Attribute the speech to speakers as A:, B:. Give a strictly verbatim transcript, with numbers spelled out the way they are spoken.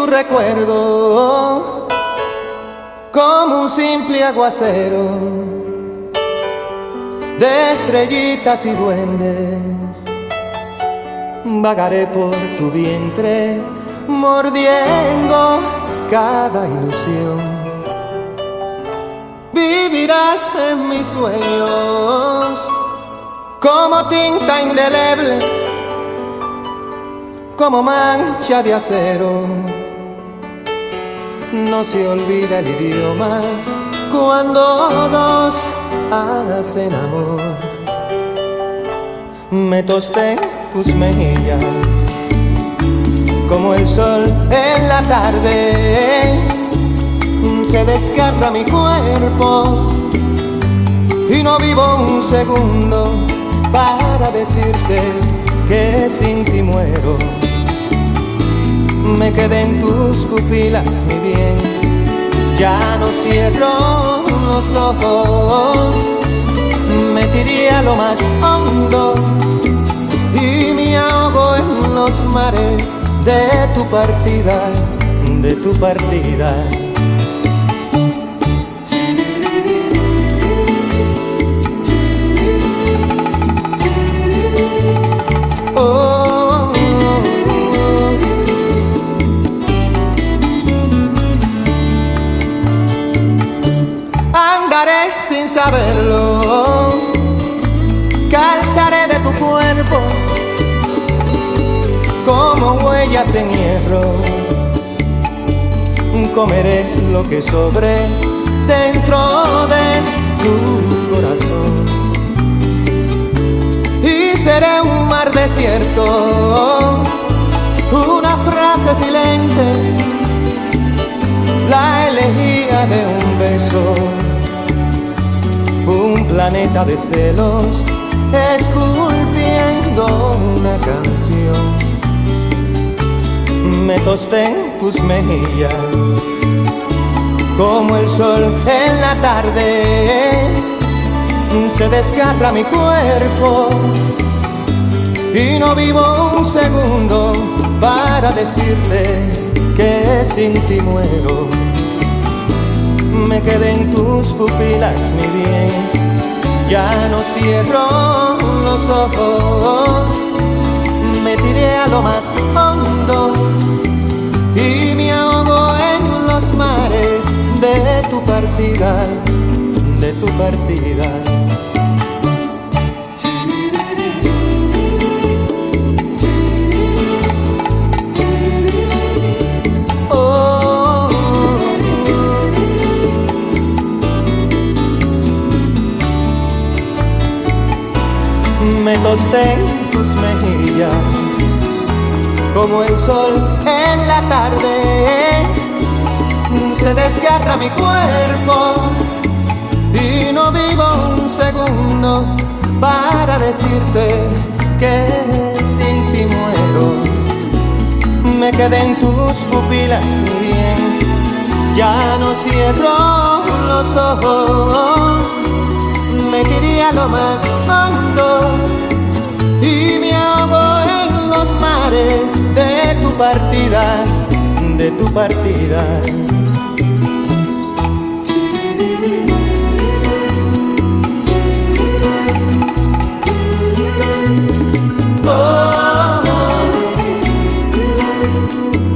A: tu recuerdo como un simple aguacero de estrellitas y duendes. Vagaré por tu vientre mordiendo cada ilusión. Vivirás en mis sueños como tinta indeleble, como mancha de acero. No se olvida el idioma cuando dos hacen amor. Me tosté en tus mejillas como el sol en la tarde. Se desgarra mi cuerpo y no vivo un segundo para decirte que sin ti muero. Me quedé en tus pupilas, mi bien, ya no cierro los ojos. Me tiré a lo más hondo y me ahogo en los mares de tu partida, de tu partida. Oh, andaré sin saberlo, calzaré de tu cuerpo como huellas en hierro. Comeré lo que sobre dentro de tu corazón y seré un mar desierto, una frase silente, la elegía de un beso, un planeta de celos esculpiendo una canción. Me tosté en tus mejillas como el sol en la tarde. Se desgarra mi cuerpo y no vivo un segundo para decirte que sin ti muero. Me quedé en tus pupilas, mi bien, ya no cierro los ojos. Me tiré a lo más hondo y me ahogo en los mares de tu partida, de tu partida. Oh, me tosté en tus mejillas como el sol en la tarde. Se desgarra mi cuerpo y no vivo un segundo para decirte que sin ti muero. Me quedé en tus pupilas, mi bien, ya no cierro los ojos. Me tiré a lo más hondo y me ahogo en los mares de tu partida, de tu partida. Oh,